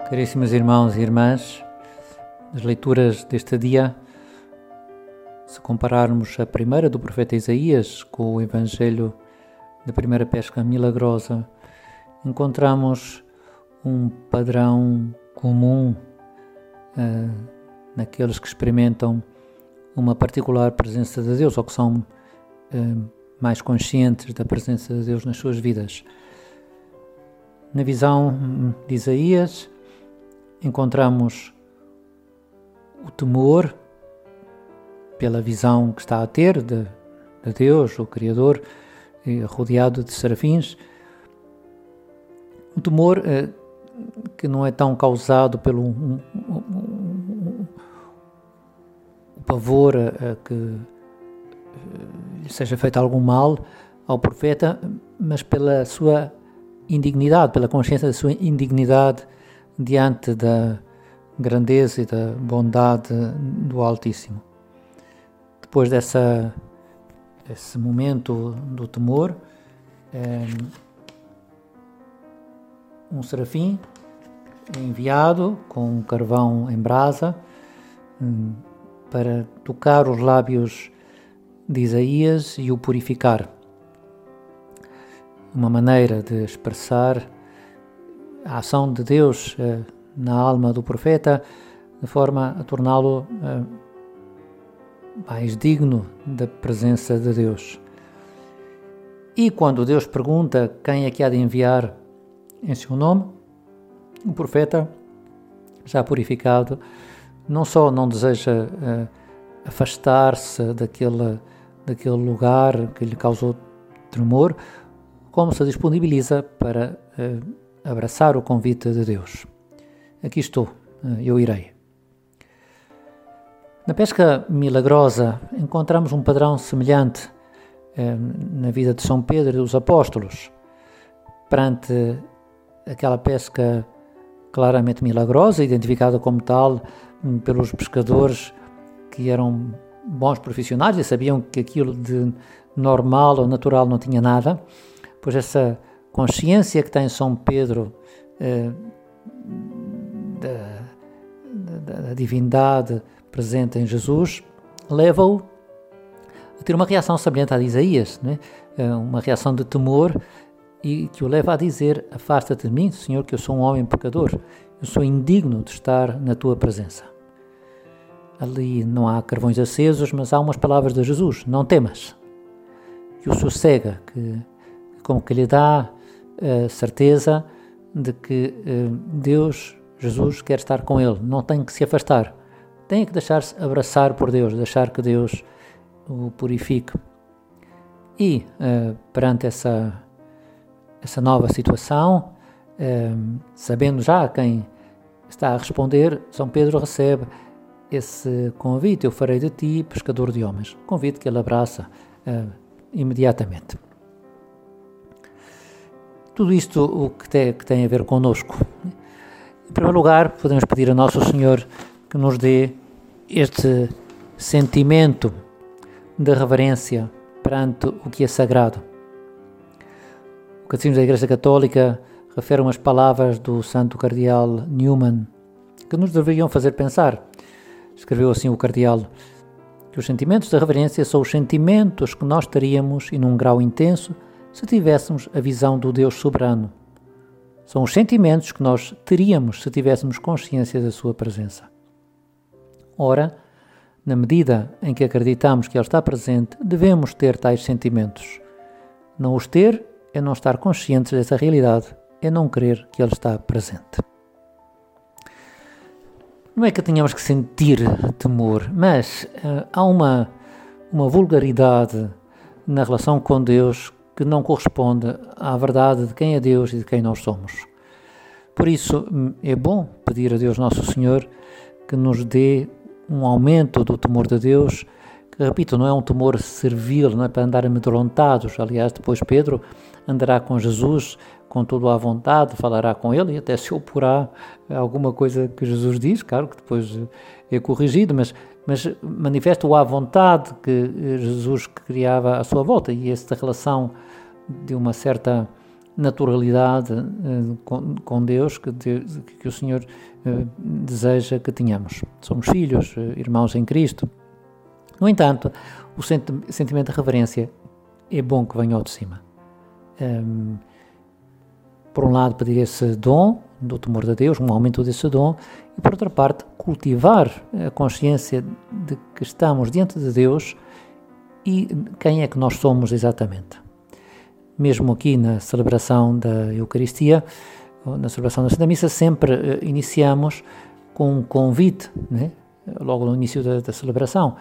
Caríssimos irmãos e irmãs, as leituras deste dia, se compararmos a primeira do profeta Isaías com o Evangelho da primeira pesca milagrosa, encontramos um padrão comum naqueles que experimentam uma particular presença de Deus ou que são mais conscientes da presença de Deus nas suas vidas. Na visão de Isaías, encontramos o temor pela visão que está a ter de Deus, o Criador, rodeado de serafins. Um temor que não é tão causado pelo o pavor a que lhe seja feito algum mal ao profeta, mas pela sua indignidade, pela consciência da sua indignidade diante da grandeza e da bondade do Altíssimo. Depois desse momento do temor, um serafim é enviado com um carvão em brasa para tocar os lábios de Isaías e o purificar. Uma maneira de expressar a ação de Deus na alma do profeta, de forma a torná-lo mais digno da presença de Deus. E quando Deus pergunta quem é que há de enviar em seu nome, o profeta, já purificado, não só não deseja afastar-se daquele lugar que lhe causou tremor, como se disponibiliza para abraçar o convite de Deus. Aqui estou, eu irei. Na pesca milagrosa encontramos um padrão semelhante na vida de São Pedro e dos apóstolos. Perante aquela pesca claramente milagrosa, identificada como tal pelos pescadores que eram bons profissionais e sabiam que aquilo de normal ou natural não tinha nada, pois essa consciência que tem São Pedro da divindade presente em Jesus leva-o a ter uma reação semelhante à de Isaías, não é? Uma reação de temor e que o leva a dizer: afasta-te de mim, Senhor, que eu sou um homem pecador, eu sou indigno de estar na tua presença. Ali não há carvões acesos, mas há umas palavras de Jesus: não temas, que o sossega, que como que lhe dá a certeza de que Deus, Jesus, quer estar com ele, não tem que se afastar, tem que deixar-se abraçar por Deus, deixar que Deus o purifique. E perante essa nova situação, sabendo já quem está a responder, São Pedro recebe esse convite: eu farei de ti pescador de homens, convite que ele abraça imediatamente. Tudo isto o que tem a ver connosco. Em primeiro lugar, podemos pedir a Nosso Senhor que nos dê este sentimento de reverência perante o que é sagrado. O Catecismo da Igreja Católica refere umas palavras do Santo Cardeal Newman que nos deveriam fazer pensar. Escreveu assim o Cardeal: que os sentimentos de reverência são os sentimentos que nós teríamos, e num grau intenso, se tivéssemos a visão do Deus soberano. São os sentimentos que nós teríamos se tivéssemos consciência da sua presença. Ora, na medida em que acreditamos que Ele está presente, devemos ter tais sentimentos. Não os ter é não estar conscientes dessa realidade, é não crer que Ele está presente. Não é que tenhamos que sentir temor, mas há uma vulgaridade na relação com Deus que não corresponde à verdade de quem é Deus e de quem nós somos. Por isso é bom pedir a Deus Nosso Senhor que nos dê um aumento do temor de Deus, que, repito, não é um temor servil, não é para andar amedrontados. Aliás, depois Pedro andará com Jesus com toda a vontade, falará com ele e até se oporá a alguma coisa que Jesus diz, claro que depois é corrigido, mas manifesta-o à vontade que Jesus criava à sua volta, e esta relação de uma certa naturalidade com Deus que o Senhor deseja que tenhamos. Somos filhos, irmãos em Cristo. No entanto, o sentimento de reverência é bom que venha ao de cima. Por um lado, pedir esse dom do temor de Deus, um aumento desse dom, e por outra parte, cultivar a consciência de que estamos diante de Deus e quem é que nós somos exatamente. Mesmo aqui na celebração da Eucaristia, na celebração da Santa Missa, sempre iniciamos com um convite, né? Logo no início da celebração,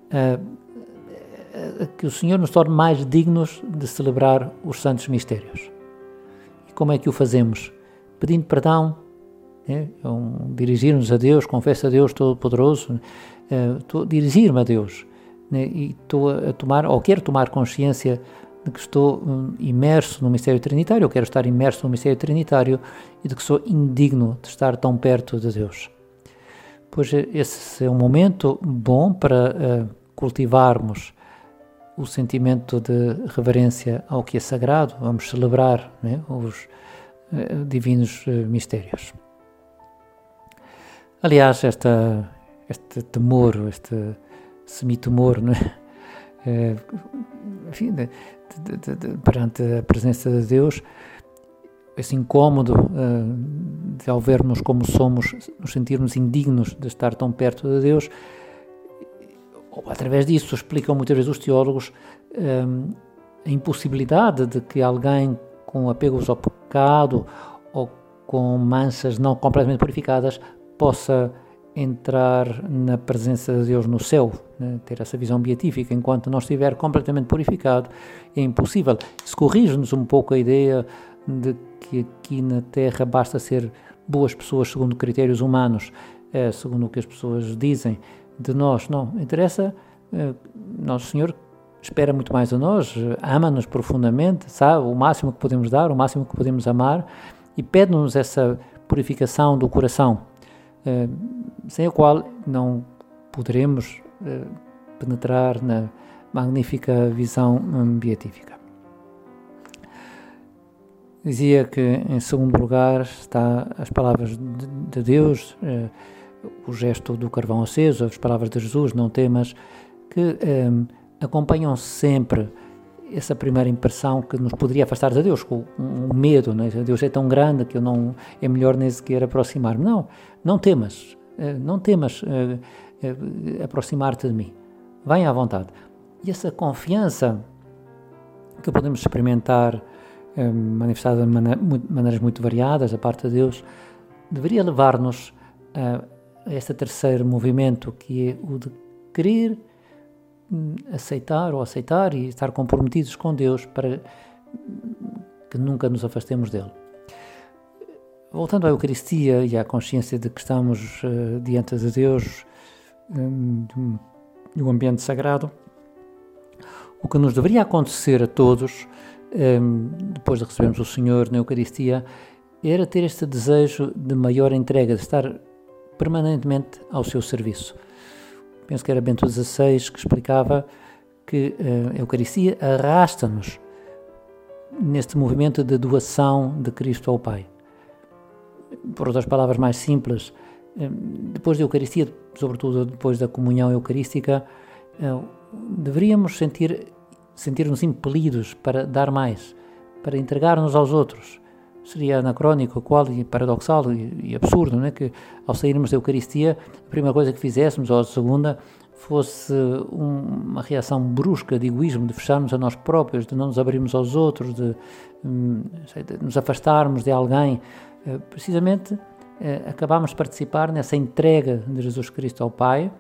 que o Senhor nos torne mais dignos de celebrar os santos mistérios. E como é que o fazemos? Pedindo perdão, né? Dirigir-nos a Deus, confesso a Deus Todo-Poderoso, dirigir-me a Deus, né? E quero tomar consciência de que estou imerso no mistério trinitário, eu quero estar imerso no mistério trinitário e de que sou indigno de estar tão perto de Deus. Pois esse é um momento bom para cultivarmos o sentimento de reverência ao que é sagrado. Vamos celebrar, né, os divinos mistérios. Aliás, este temor, este semi-temor, não é? Enfim, perante a presença de Deus, esse incómodo de ao vermos como somos, nos sentirmos indignos de estar tão perto de Deus. Através disso explicam muitas vezes os teólogos a impossibilidade de que alguém com apegos ao pecado ou com manchas não completamente purificadas possa entrar na presença de Deus no céu, né? Ter essa visão beatífica. Enquanto não estiver completamente purificado, é impossível. Isso corrige-nos um pouco a ideia de que aqui na Terra basta ser boas pessoas segundo critérios humanos, segundo o que as pessoas dizem de nós. Não, interessa, Nosso Senhor espera muito mais de nós, ama-nos profundamente, sabe o máximo que podemos dar, o máximo que podemos amar, e pede-nos essa purificação do coração, sem a qual não poderemos penetrar na magnífica visão beatífica. Dizia que, em segundo lugar, está as palavras de Deus, o gesto do carvão aceso, as palavras de Jesus, não temas, que acompanham sempre essa primeira impressão que nos poderia afastar de Deus, com um medo, né? Deus é tão grande que é melhor nem sequer aproximar-me. Não temas, aproximar-te de mim. Venha à vontade. E essa confiança que podemos experimentar, manifestada de maneiras muito variadas da parte de Deus, deveria levar-nos a este terceiro movimento, que é o de querer aceitar e estar comprometidos com Deus para que nunca nos afastemos dele. Voltando à Eucaristia e à consciência de que estamos diante de Deus, de um ambiente sagrado, o que nos deveria acontecer a todos, depois de recebermos o Senhor na Eucaristia, era ter este desejo de maior entrega, de estar permanentemente ao seu serviço. Penso que era Bento XVI que explicava que a Eucaristia arrasta-nos neste movimento de doação de Cristo ao Pai. Por outras palavras mais simples, depois da Eucaristia, sobretudo depois da comunhão eucarística, deveríamos sentir-nos impelidos para dar mais, para entregar-nos aos outros. Seria anacrónico, paradoxal e absurdo, não é? Que ao sairmos da Eucaristia, a primeira coisa que fizéssemos, ou a segunda, fosse uma reação brusca de egoísmo, de fecharmos a nós próprios, de não nos abrirmos aos outros, de nos afastarmos de alguém. Precisamente, acabamos de participar nessa entrega de Jesus Cristo ao Pai,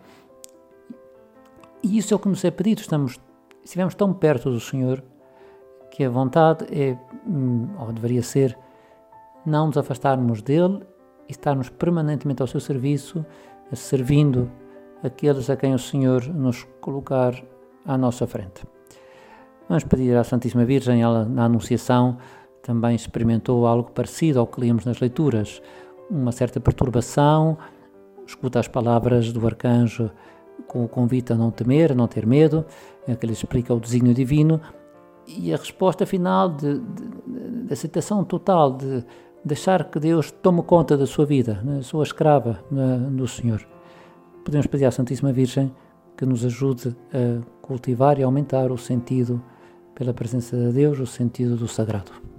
e isso é o que nos é pedido. Estivemos tão perto do Senhor que a vontade é, ou deveria ser, não nos afastarmos dele e estarmos permanentemente ao seu serviço, servindo aqueles a quem o Senhor nos colocar à nossa frente. Vamos pedir à Santíssima Virgem. Ela, na Anunciação, também experimentou algo parecido ao que líamos nas leituras, uma certa perturbação, escuta as palavras do arcanjo com o convite a não temer, a não ter medo, que lhe explica o desígnio divino, e a resposta final de aceitação total, de deixar que Deus tome conta da sua vida, né? Sua escrava do Senhor. Podemos pedir à Santíssima Virgem que nos ajude a cultivar e aumentar o sentido pela presença de Deus, o sentido do sagrado.